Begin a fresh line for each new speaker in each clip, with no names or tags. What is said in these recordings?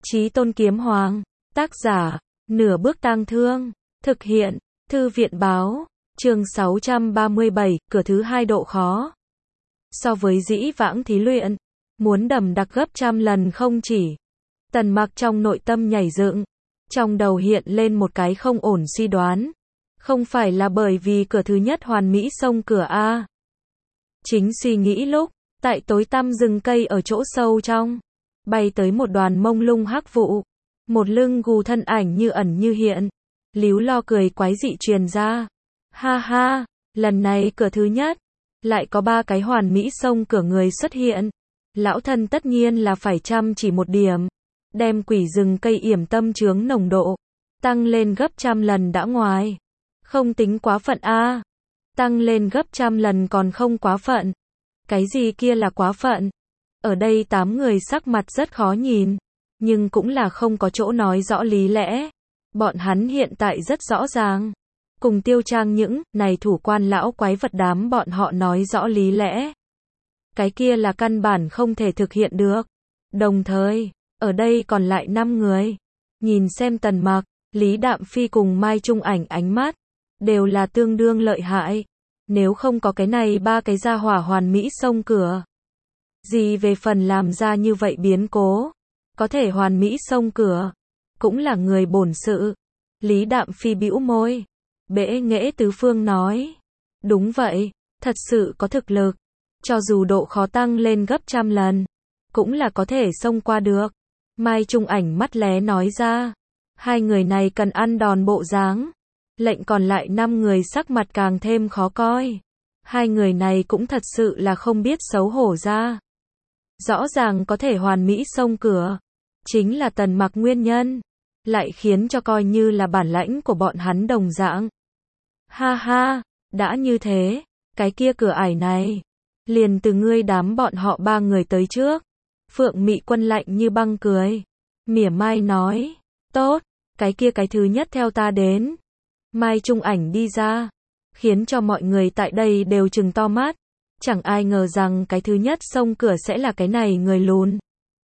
Chí Tôn Kiếm Hoàng, tác giả, Nửa Bước Tang Thương, thực hiện, Thư viện báo, chương 637, cửa thứ 2 độ khó. So với dĩ vãng thí luyện, muốn đầm đặc gấp trăm lần không chỉ. Tần Mặc trong nội tâm nhảy dựng, trong đầu hiện lên một cái không ổn suy đoán. Không phải là bởi vì cửa thứ nhất hoàn mỹ xông cửa a. Chính suy nghĩ lúc, tại tối tăm rừng cây ở chỗ sâu trong, bay tới một đoàn mông lung hắc vụ, một lưng gù thân ảnh như ẩn như hiện, líu lo cười quái dị truyền ra. Ha ha, lần này cửa thứ nhất, lại có 3 cái hoàn mỹ xông cửa người xuất hiện. Lão thân tất nhiên là phải chăm chỉ một điểm, đem quỷ rừng cây yểm tâm chướng nồng độ, tăng lên gấp trăm lần đã ngoài. Không tính quá phận a. Tăng lên gấp trăm lần còn không quá phận. Cái gì kia là quá phận? Ở đây 8 người sắc mặt rất khó nhìn, nhưng cũng là không có chỗ nói rõ lý lẽ. Bọn hắn hiện tại rất rõ ràng. Cùng Tiêu Trang những này thủ quan lão quái vật đám bọn họ nói rõ lý lẽ. Cái kia là căn bản không thể thực hiện được. Đồng thời, ở đây còn lại 5 người. Nhìn xem Tần Mặc, Lý Đạm Phi cùng Mai Trung Ảnh ánh mắt, đều là tương đương lợi hại. Nếu không có cái này 3 cái gia hỏa hoàn mỹ xông cửa. Gì về phần làm ra như vậy biến cố, có thể hoàn mỹ xông cửa, cũng là người bổn sự. Lý Đạm Phi bĩu môi, bẽ nghễ tứ phương nói. Đúng vậy, thật sự có thực lực. Cho dù độ khó tăng lên gấp trăm lần, cũng là có thể xông qua được. Mai Trung Ảnh mắt lé nói ra. Hai người này cần ăn đòn bộ dáng. Lệnh còn lại 5 người sắc mặt càng thêm khó coi. Hai người này cũng thật sự là không biết xấu hổ ra. Rõ ràng có thể hoàn mỹ xông cửa, chính là Tần Mặc nguyên nhân, lại khiến cho coi như là bản lãnh của bọn hắn đồng dạng. Ha ha, đã như thế, cái kia cửa ải này, liền từ ngươi đám bọn họ 3 người tới trước. Phượng Mị Quân lạnh như băng cười, mỉa mai nói, tốt, cái kia cái thứ nhất theo ta đến. Mai Trung Ảnh đi ra, khiến cho mọi người tại đây đều trừng to mắt. Chẳng ai ngờ rằng cái thứ nhất xông cửa sẽ là cái này người lùn.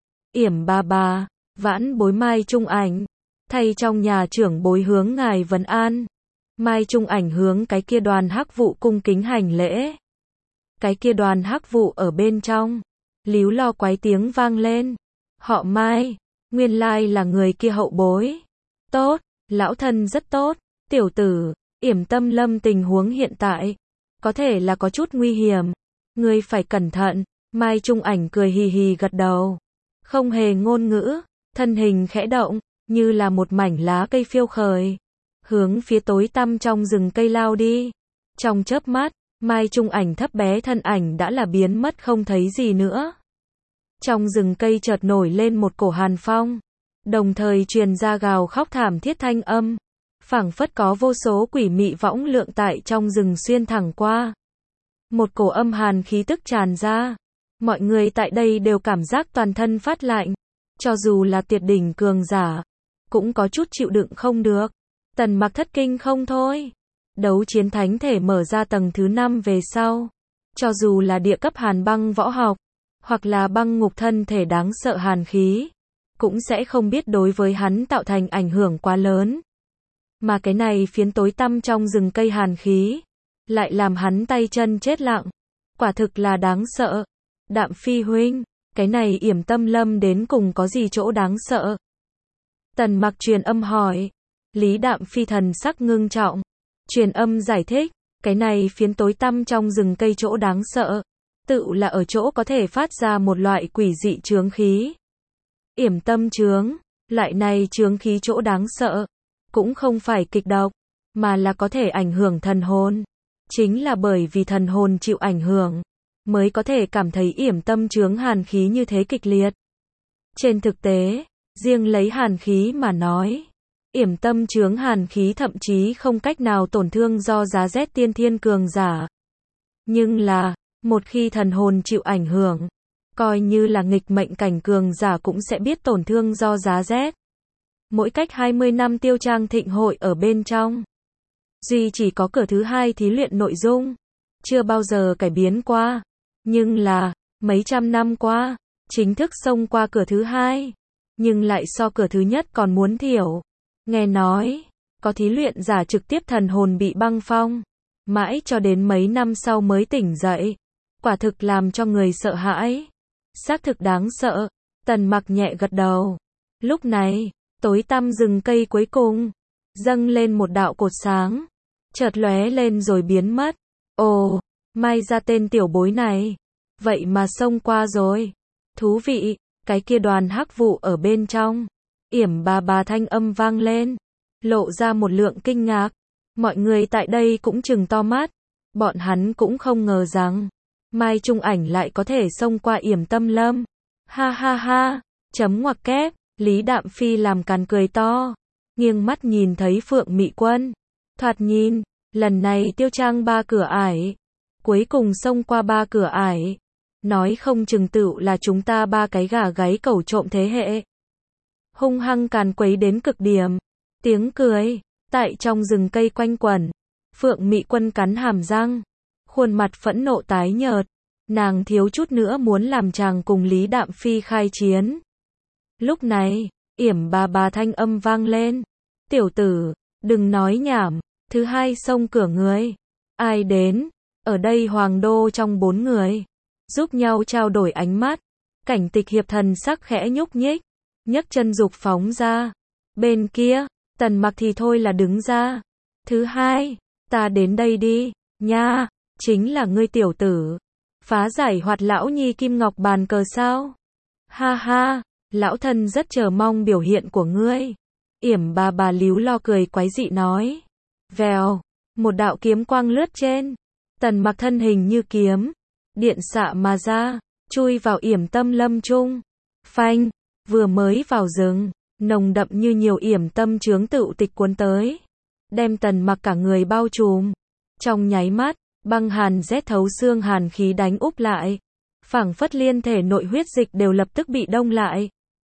Yểm bà, vãn bối Mai Trung Ảnh, thay trong nhà trưởng bối hướng ngài vấn an. Mai Trung Ảnh hướng cái kia đoàn hắc vụ cung kính hành lễ. Cái kia đoàn hắc vụ ở bên trong, líu lo quái tiếng vang lên. Họ Mai, nguyên lai là người kia hậu bối. Tốt, lão thân rất tốt, tiểu tử, Yểm Tâm Lâm tình huống hiện tại, có thể là có chút nguy hiểm. Ngươi phải cẩn thận. Mai Trung Ảnh cười hì hì gật đầu, không hề ngôn ngữ, thân hình khẽ động, như là một mảnh lá cây phiêu khởi, hướng phía tối tăm trong rừng cây lao đi. Trong chớp mắt, Mai Trung Ảnh thấp bé thân ảnh đã là biến mất không thấy gì nữa. Trong rừng cây chợt nổi lên một cổ hàn phong, đồng thời truyền ra gào khóc thảm thiết thanh âm, phảng phất có vô số quỷ mị võng lượng tại trong rừng xuyên thẳng qua. Một cổ âm hàn khí tức tràn ra, mọi người tại đây đều cảm giác toàn thân phát lạnh, cho dù là tuyệt đỉnh cường giả, cũng có chút chịu đựng không được. Tần Mặc thất kinh không thôi. Đấu chiến thánh thể mở ra tầng thứ 5 về sau, cho dù là địa cấp hàn băng võ học, hoặc là băng ngục thân thể đáng sợ hàn khí, cũng sẽ không biết đối với hắn tạo thành ảnh hưởng quá lớn. Mà cái này phiến tối tăm trong rừng cây hàn khí, lại làm hắn tay chân chết lặng. Quả thực là đáng sợ. Đạm Phi huynh, cái này Yểm Tâm Lâm đến cùng có gì chỗ đáng sợ? Tần Mặc truyền âm hỏi. Lý Đạm Phi thần sắc ngưng trọng, truyền âm giải thích, cái này phiến tối tăm trong rừng cây chỗ đáng sợ, tự là ở chỗ có thể phát ra một loại quỷ dị chướng khí. Yểm tâm chướng, loại này chướng khí chỗ đáng sợ, cũng không phải kịch độc, mà là có thể ảnh hưởng thần hồn. Chính là bởi vì thần hồn chịu ảnh hưởng, mới có thể cảm thấy yểm tâm chướng hàn khí như thế kịch liệt. Trên thực tế, riêng lấy hàn khí mà nói, yểm tâm chướng hàn khí thậm chí không cách nào tổn thương do giá rét tiên thiên cường giả. Nhưng là, một khi thần hồn chịu ảnh hưởng, coi như là nghịch mệnh cảnh cường giả cũng sẽ biết tổn thương do giá rét. Mỗi cách 20 năm Tiêu Trang thịnh hội ở bên trong, duy chỉ có cửa thứ 2 thí luyện nội dung, chưa bao giờ cải biến qua. Nhưng là, mấy trăm năm qua, chính thức xông qua cửa thứ 2. nhưng lại so cửa thứ nhất còn muốn thiểu. Nghe nói, có thí luyện giả trực tiếp thần hồn bị băng phong, mãi cho đến mấy năm sau mới tỉnh dậy. Quả thực làm cho người sợ hãi. Xác thực đáng sợ. Tần Mặc nhẹ gật đầu. Lúc này, tối tăm rừng cây cuối cùng dâng lên một đạo cột sáng, chợt lóe lên rồi biến mất. Ồ, may ra tên tiểu bối này, vậy mà xông qua rồi. Thú vị, cái kia đoàn hắc vụ ở bên trong. Yểm bà thanh âm vang lên, lộ ra một lượng kinh ngạc. Mọi người tại đây cũng trừng to mắt. Bọn hắn cũng không ngờ rằng Mai Trung Ảnh lại có thể xông qua Yểm Tâm Lâm. Ha ha ha, chấm ngoặc kép, Lý Đạm Phi làm càn cười to, nghiêng mắt nhìn thấy Phượng Mị Quân. Thoạt nhìn, lần này Tiêu Trang 3 cửa ải, cuối cùng xông qua 3 cửa ải. Nói không chừng tựu là chúng ta 3 cái gà gáy cẩu trộm thế hệ. Hung hăng càn quấy đến cực điểm. Tiếng cười tại trong rừng cây quanh quẩn. Phượng Mị Quân cắn hàm răng, khuôn mặt phẫn nộ tái nhợt. Nàng thiếu chút nữa muốn làm chàng cùng Lý Đạm Phi khai chiến. Lúc này, Yểm bà thanh âm vang lên. Tiểu tử, đừng nói nhảm, thứ hai xông cửa người. Ai đến? Ở đây Hoàng Đô trong 4 người. Giúp nhau trao đổi ánh mắt. Cảnh Tịch Hiệp thần sắc khẽ nhúc nhích, nhấc chân dục phóng ra. Bên kia, Tần Mặc thì thôi là đứng ra. Thứ hai, ta đến đây đi, nha, chính là ngươi tiểu tử. Phá giải hoạt lão nhi kim ngọc bàn cờ sao? Ha ha, lão thân rất chờ mong biểu hiện của ngươi. Yểm bà líu lo cười quái dị nói. Vèo, một đạo kiếm quang lướt trên. Tần Mặc thân hình như kiếm, điện xạ mà ra, chui vào Yểm Tâm Lâm trung. Phanh, vừa mới vào rừng, nồng đậm như nhiều yểm tâm chướng tựu tịch cuốn tới, đem Tần Mặc cả người bao trùm. Trong nháy mắt, băng hàn rét thấu xương hàn khí đánh úp lại, phảng phất liên thể nội huyết dịch đều lập tức bị đông lại,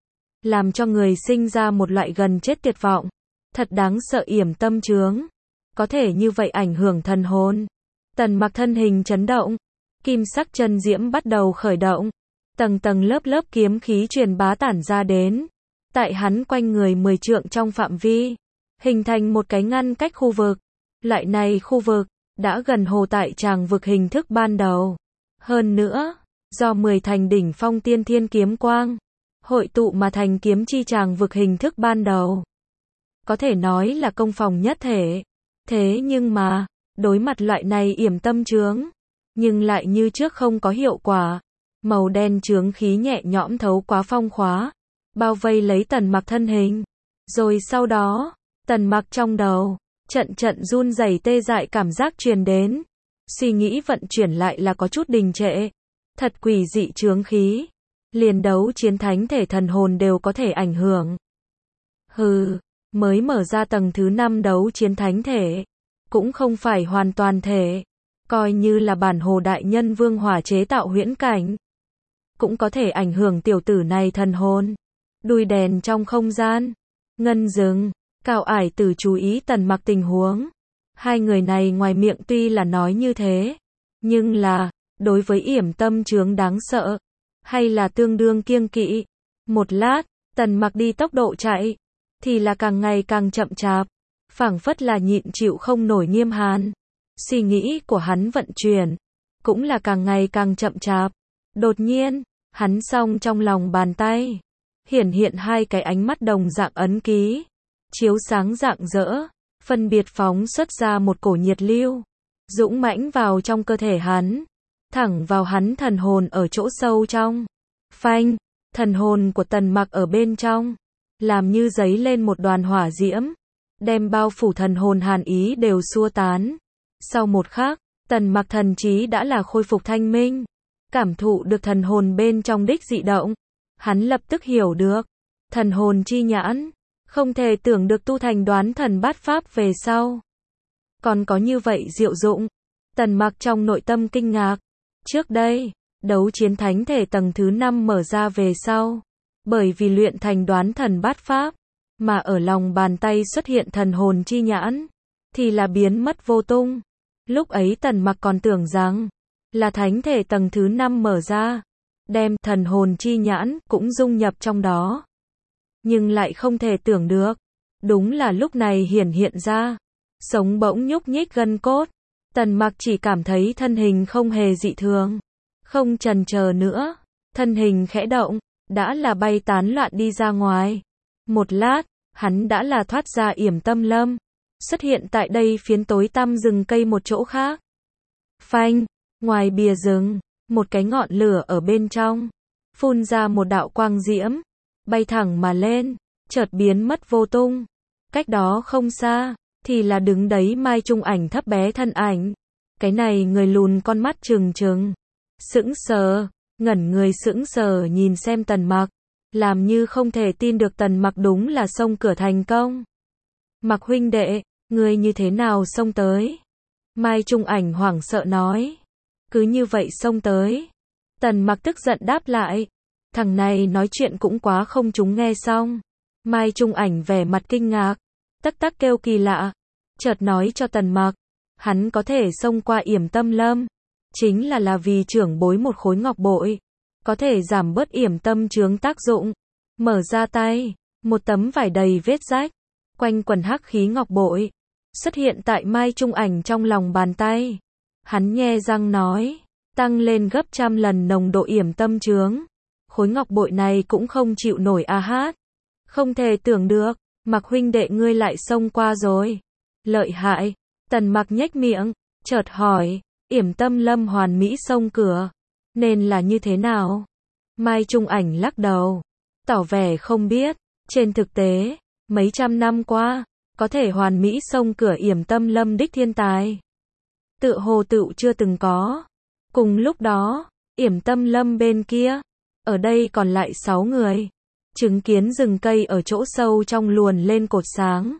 làm cho người sinh ra một loại gần chết tuyệt vọng. Thật đáng sợ yểm tâm chướng, có thể như vậy ảnh hưởng thần hồn. Tần Mặc thân hình chấn động, kim sắc chân diễm bắt đầu khởi động, tầng tầng lớp lớp kiếm khí truyền bá tản ra đến, tại hắn quanh người 10 trượng trong phạm vi, hình thành một cái ngăn cách khu vực. Loại này khu vực đã gần hồ tại tràng vực hình thức ban đầu. Hơn nữa, do 10 thành đỉnh phong tiên thiên kiếm quang hội tụ mà thành kiếm chi tràng vực hình thức ban đầu. Có thể nói là công phòng nhất thể. Thế nhưng mà, đối mặt loại này yểm tâm chướng, nhưng lại như trước không có hiệu quả. Màu đen chướng khí nhẹ nhõm thấu quá phong khóa, bao vây lấy Tần Mặc thân hình. Rồi sau đó, Tần Mặc trong đầu, trận trận run rẩy tê dại cảm giác truyền đến. Suy nghĩ vận chuyển lại là có chút đình trệ. Thật quỷ dị chướng khí. Liền đấu chiến thánh thể thần hồn đều có thể ảnh hưởng. Hừ, mới mở ra tầng thứ 5 đấu chiến thánh thể. Cũng không phải hoàn toàn thể. Coi như là bản hồ đại nhân vương hỏa chế tạo huyễn cảnh. Cũng có thể ảnh hưởng tiểu tử này thần hồn. Đuôi đèn trong không gian. Ngân rừng, Cao Ải Tử chú ý Tần Mặc tình huống. Hai người này ngoài miệng tuy là nói như thế, nhưng là, đối với yểm tâm chướng đáng sợ, hay là tương đương kiêng kỵ. Một lát, Tần Mặc đi tốc độ chạy, thì là càng ngày càng chậm chạp, phảng phất là nhịn chịu không nổi nghiêm hàn. Suy nghĩ của hắn vận chuyển, cũng là càng ngày càng chậm chạp. Đột nhiên, hắn song trong lòng bàn tay, hiển hiện hai cái ánh mắt đồng dạng ấn ký, chiếu sáng rạng rỡ, phân biệt phóng xuất ra một cổ nhiệt lưu, dũng mãnh vào trong cơ thể hắn, thẳng vào hắn thần hồn ở chỗ sâu trong. Phanh, thần hồn của Tần Mặc ở bên trong, làm như giấy lên một đoàn hỏa diễm, đem bao phủ thần hồn hàn ý đều xua tán. Sau một khắc, Tần Mặc thần trí đã là khôi phục thanh minh, cảm thụ được thần hồn bên trong đích dị động. Hắn lập tức hiểu được, thần hồn chi nhãn, không thể tưởng được tu thành đoán thần bát pháp về sau. Còn có như vậy diệu dụng. Tần Mặc trong nội tâm kinh ngạc. Trước đây, đấu chiến thánh thể tầng thứ 5 mở ra về sau, bởi vì luyện thành đoán thần bát pháp, mà ở lòng bàn tay xuất hiện thần hồn chi nhãn, thì là biến mất vô tung. Lúc ấy Tần Mặc còn tưởng rằng là thánh thể tầng thứ 5 mở ra, đem thần hồn chi nhãn cũng dung nhập trong đó. nhưng lại không thể tưởng được. Đúng là lúc này hiện ra, sống bỗng nhúc nhích gân cốt. Tần Mặc chỉ cảm thấy thân hình không hề dị thường. Không chần chờ nữa, thân hình khẽ động, đã là bay tán loạn đi ra ngoài. Một lát, hắn đã là thoát ra Yểm Tâm Lâm, xuất hiện tại đây phiến tối tăm rừng cây một chỗ khác. Phanh, ngoài bìa rừng, một cái ngọn lửa ở bên trong, phun ra một đạo quang diễm, bay thẳng mà lên, chợt biến mất vô tung. Cách đó không xa, thì là đứng đấy Mai Trung Ảnh thấp bé thân ảnh. Cái này người lùn con mắt trừng trừng, sững sờ, ngẩn người sững sờ nhìn xem Tần Mặc, làm như không thể tin được Tần Mặc đúng là xông cửa thành công. Mặc huynh đệ, ngươi như thế nào xông tới? Mai Trung Ảnh hoảng sợ nói. Cứ như vậy xông tới. Tần Mặc tức giận đáp lại. Thằng này nói chuyện cũng quá không chúng nghe xong. Mai Trung Ảnh vẻ mặt kinh ngạc, tắc tắc kêu kỳ lạ, chợt nói cho Tần Mặc, hắn có thể xông qua Yểm Tâm Lâm, chính là vì trưởng bối một khối ngọc bội, có thể giảm bớt yểm tâm chướng tác dụng. Mở ra tay, một tấm vải đầy vết rách, quanh quần hắc khí ngọc bội, xuất hiện tại Mai Trung Ảnh trong lòng bàn tay. Hắn nhe răng nói, tăng lên gấp 100 lần nồng độ yểm tâm chướng. Khối ngọc bội này cũng không chịu nổi a hát. Không thể tưởng được, Mặc huynh đệ ngươi lại xông qua rồi. Lợi hại. Tần Mặc nhếch miệng, chợt hỏi, Yểm Tâm Lâm hoàn mỹ xông cửa, nên là như thế nào? Mai Trung Ảnh lắc đầu, tỏ vẻ không biết. Trên thực tế, mấy trăm năm qua, có thể hoàn mỹ xông cửa Yểm Tâm Lâm đích thiên tài, tựa hồ tựu chưa từng có. Cùng lúc đó, Yểm Tâm Lâm bên kia, ở đây còn lại 6 người, chứng kiến rừng cây ở chỗ sâu trong luồn lên cột sáng,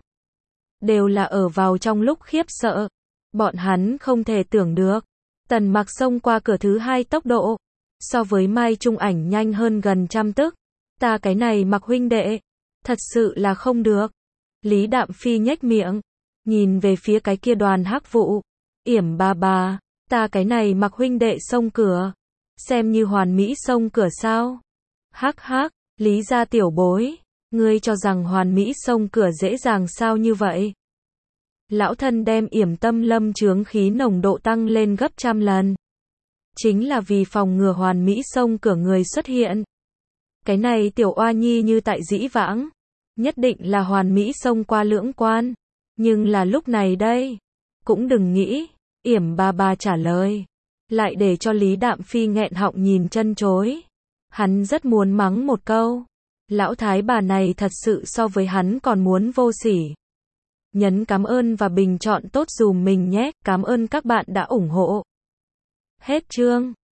đều là ở vào trong lúc khiếp sợ. Bọn hắn không thể tưởng được, Tần Mặc xông qua cửa thứ 2 tốc độ, so với Mai Trung Ảnh nhanh hơn gần 100 tức. Ta cái này Mặc huynh đệ, thật sự là không được. Lý Đạm Phi nhếch miệng, nhìn về phía cái kia đoàn hắc vụ. Yểm bà, ta cái này Mặc huynh đệ xông cửa, xem như hoàn mỹ xông cửa sao? Hắc hắc, Lý gia tiểu bối, ngươi cho rằng hoàn mỹ xông cửa dễ dàng sao như vậy? Lão thân đem Yểm Tâm Lâm chướng khí nồng độ tăng lên gấp 100 lần. Chính là vì phòng ngừa hoàn mỹ xông cửa người xuất hiện. Cái này tiểu oa nhi như tại dĩ vãng, nhất định là hoàn mỹ xông qua lưỡng quan. Nhưng là lúc này đây, cũng đừng nghĩ. Yểm bà trả lời, lại để cho Lý Đạm Phi nghẹn họng nhìn chân chối. Hắn rất muốn mắng một câu, lão thái bà này thật sự so với hắn còn muốn vô sỉ. Nhấn cảm ơn và bình chọn tốt dùm mình nhé. Cảm ơn các bạn đã ủng hộ. Hết chương.